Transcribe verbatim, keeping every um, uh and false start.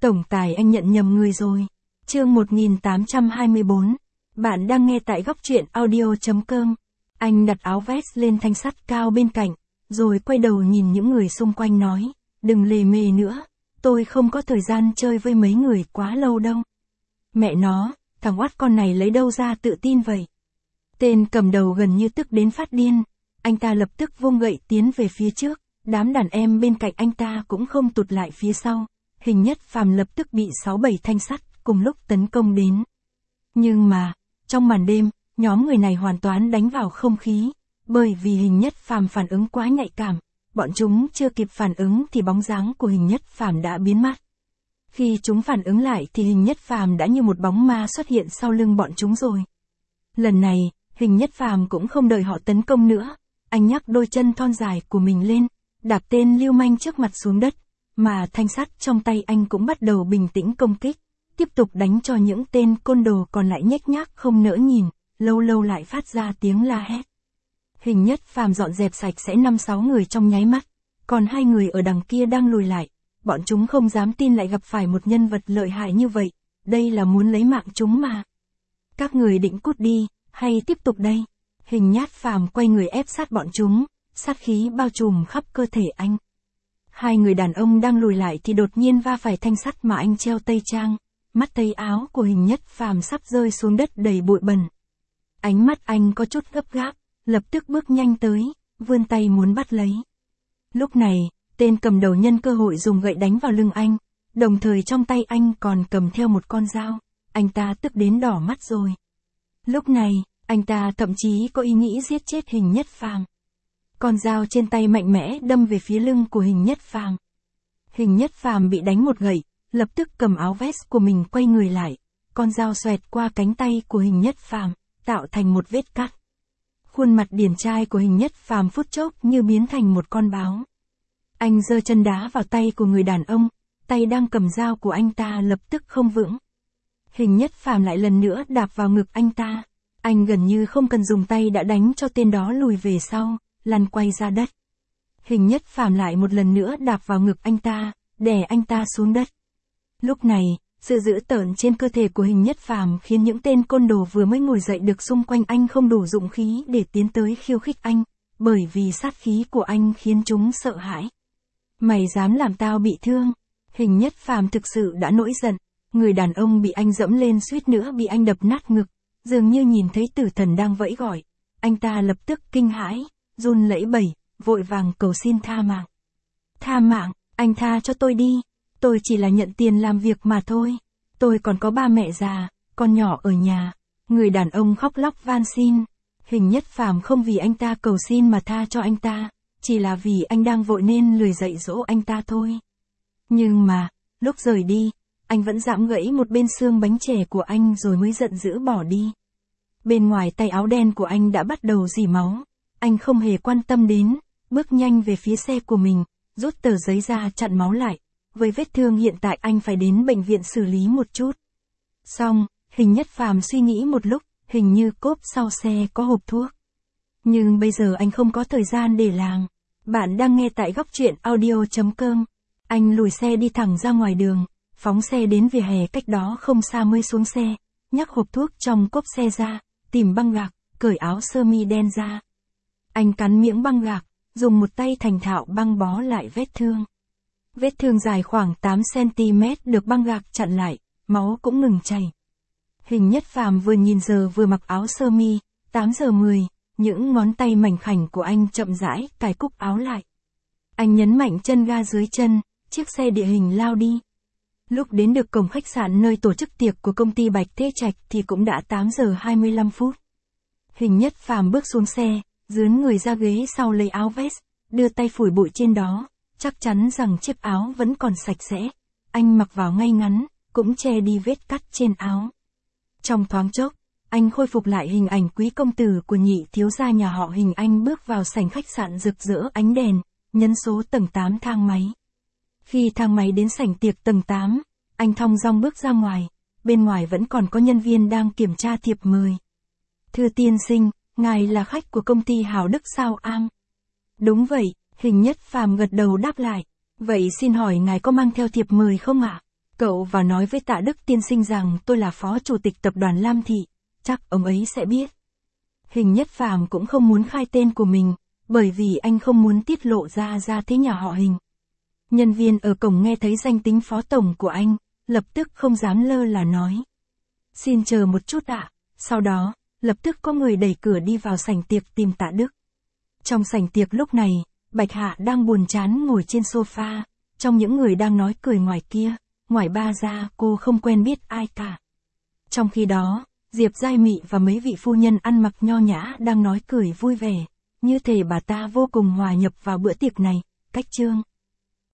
Tổng tài anh nhận nhầm người rồi. Chương một nghìn tám trăm hai mươi bốn. Bạn đang nghe tại góc truyện audio chấm com. Anh đặt áo vest lên thanh sắt cao bên cạnh, rồi quay đầu nhìn những người xung quanh nói, đừng lề mề nữa, tôi không có thời gian chơi với mấy người quá lâu đâu. Mẹ nó, thằng oát con này lấy đâu ra tự tin vậy? Tên cầm đầu gần như tức đến phát điên, anh ta lập tức vung gậy tiến về phía trước, đám đàn em bên cạnh anh ta cũng không tụt lại phía sau. Hình Nhất Phàm lập tức bị sáu bảy thanh sắt cùng lúc tấn công đến. Nhưng mà, trong màn đêm, nhóm người này hoàn toàn đánh vào không khí, bởi vì Hình Nhất Phàm phản ứng quá nhạy cảm, bọn chúng chưa kịp phản ứng thì bóng dáng của Hình Nhất Phàm đã biến mất. Khi chúng phản ứng lại thì Hình Nhất Phàm đã như một bóng ma xuất hiện sau lưng bọn chúng rồi. Lần này, Hình Nhất Phàm cũng không đợi họ tấn công nữa, anh nhắc đôi chân thon dài của mình lên, đạp tên lưu manh trước mặt xuống đất. Mà thanh sắt trong tay anh cũng bắt đầu bình tĩnh công kích, tiếp tục đánh cho những tên côn đồ còn lại nhếch nhác không nỡ nhìn, lâu lâu lại phát ra tiếng la hét. Hình Nhất Phàm dọn dẹp sạch sẽ năm sáu người trong nháy mắt, còn hai người ở đằng kia đang lùi lại, bọn chúng không dám tin lại gặp phải một nhân vật lợi hại như vậy, đây là muốn lấy mạng chúng mà. Các người định cút đi, hay tiếp tục đây? Hình Nhất Phàm quay người ép sát bọn chúng, sát khí bao trùm khắp cơ thể anh. Hai người đàn ông đang lùi lại thì đột nhiên va phải thanh sắt mà anh treo tây trang, mắt tay áo của Hình Nhất Phàm sắp rơi xuống đất đầy bụi bẩn. Ánh mắt anh có chút gấp gáp, lập tức bước nhanh tới, vươn tay muốn bắt lấy. Lúc này, tên cầm đầu nhân cơ hội dùng gậy đánh vào lưng anh, đồng thời trong tay anh còn cầm theo một con dao, anh ta tức đến đỏ mắt rồi. Lúc này, anh ta thậm chí có ý nghĩ giết chết Hình Nhất Phàm. Con dao trên tay mạnh mẽ đâm về phía lưng của Hình Nhất Phàm. Hình Nhất Phàm bị đánh một gậy, lập tức cầm áo vest của mình quay người lại, con dao xoẹt qua cánh tay của Hình Nhất Phàm, tạo thành một vết cắt. Khuôn mặt điển trai của Hình Nhất Phàm phút chốc như biến thành một con báo. Anh giơ chân đá vào tay của người đàn ông, tay đang cầm dao của anh ta lập tức không vững. Hình Nhất Phàm lại lần nữa đạp vào ngực anh ta, anh gần như không cần dùng tay đã đánh cho tên đó lùi về sau, lăn quay ra đất. Hình Nhất Phàm lại một lần nữa đạp vào ngực anh ta, đè anh ta xuống đất. Lúc này, sự dữ tợn trên cơ thể của Hình Nhất Phàm khiến những tên côn đồ vừa mới ngồi dậy được xung quanh anh không đủ dũng khí để tiến tới khiêu khích anh, bởi vì sát khí của anh khiến chúng sợ hãi. Mày dám làm tao bị thương? Hình Nhất Phàm thực sự đã nổi giận, người đàn ông bị anh dẫm lên suýt nữa bị anh đập nát ngực, dường như nhìn thấy tử thần đang vẫy gọi, anh ta lập tức kinh hãi, run lẩy bẩy, vội vàng cầu xin tha mạng. Tha mạng, anh tha cho tôi đi, tôi chỉ là nhận tiền làm việc mà thôi, tôi còn có ba mẹ già, con nhỏ ở nhà. Người đàn ông khóc lóc van xin. Hình Nhất Phàm không vì anh ta cầu xin mà tha cho anh ta, chỉ là vì anh đang vội nên lười dạy dỗ anh ta thôi. Nhưng mà, lúc rời đi, anh vẫn giãm gãy một bên xương bánh chè của anh rồi mới giận dữ bỏ đi. Bên ngoài tay áo đen của anh đã bắt đầu rỉ máu. Anh không hề quan tâm đến, bước nhanh về phía xe của mình, rút tờ giấy ra chặn máu lại. Với vết thương hiện tại anh phải đến bệnh viện xử lý một chút. Xong, Hình Nhất Phàm suy nghĩ một lúc, hình như cốp sau xe có hộp thuốc. Nhưng bây giờ anh không có thời gian để làm. Bạn đang nghe tại góc truyện audio chấm com. Anh lùi xe đi thẳng ra ngoài đường, phóng xe đến vỉa hè cách đó không xa mới xuống xe, nhắc hộp thuốc trong cốp xe ra, tìm băng gạc, cởi áo sơ mi đen ra. Anh cắn miếng băng gạc, dùng một tay thành thạo băng bó lại vết thương. Vết thương dài khoảng tám xăng-ti-mét được băng gạc chặn lại, máu cũng ngừng chảy. Hình Nhất Phàm vừa nhìn giờ vừa mặc áo sơ mi, tám giờ mười, những ngón tay mảnh khảnh của anh chậm rãi cài cúc áo lại. Anh nhấn mạnh chân ga dưới chân, chiếc xe địa hình lao đi. Lúc đến được cổng khách sạn nơi tổ chức tiệc của công ty Bạch Thế Trạch thì cũng đã tám giờ hai mươi lăm phút. Hình Nhất Phàm bước xuống xe, dướn người ra ghế sau lấy áo vest, đưa tay phủi bụi trên đó, chắc chắn rằng chiếc áo vẫn còn sạch sẽ. Anh mặc vào ngay ngắn, cũng che đi vết cắt trên áo. Trong thoáng chốc, anh khôi phục lại hình ảnh quý công tử của nhị thiếu gia nhà họ Hình. Anh bước vào sảnh khách sạn rực rỡ ánh đèn, nhấn số tầng tám thang máy. Khi thang máy đến sảnh tiệc tầng tám, anh thong dong bước ra ngoài, bên ngoài vẫn còn có nhân viên đang kiểm tra thiệp mời. Thưa tiên sinh, ngài là khách của công ty Hảo Đức sao am? Đúng vậy, Hình Nhất Phàm gật đầu đáp lại. Vậy xin hỏi ngài có mang theo thiệp mời không ạ? Cậu vào nói với Tạ Đức tiên sinh rằng tôi là phó chủ tịch tập đoàn Lam Thị, chắc ông ấy sẽ biết. Hình Nhất Phàm cũng không muốn khai tên của mình, bởi vì anh không muốn tiết lộ ra ra thế nhà họ Hình. Nhân viên ở cổng nghe thấy danh tính phó tổng của anh, lập tức không dám lơ là nói. Xin chờ một chút ạ. Sau đó, lập tức có người đẩy cửa đi vào sảnh tiệc tìm Tạ Đức. Trong sảnh tiệc lúc này, Bạch Hạ đang buồn chán ngồi trên sofa, trong những người đang nói cười ngoài kia, ngoài ba ra cô không quen biết ai cả. Trong khi đó, Diệp Giai Mị và mấy vị phu nhân ăn mặc nho nhã đang nói cười vui vẻ, như thể bà ta vô cùng hòa nhập vào bữa tiệc này. Cách chương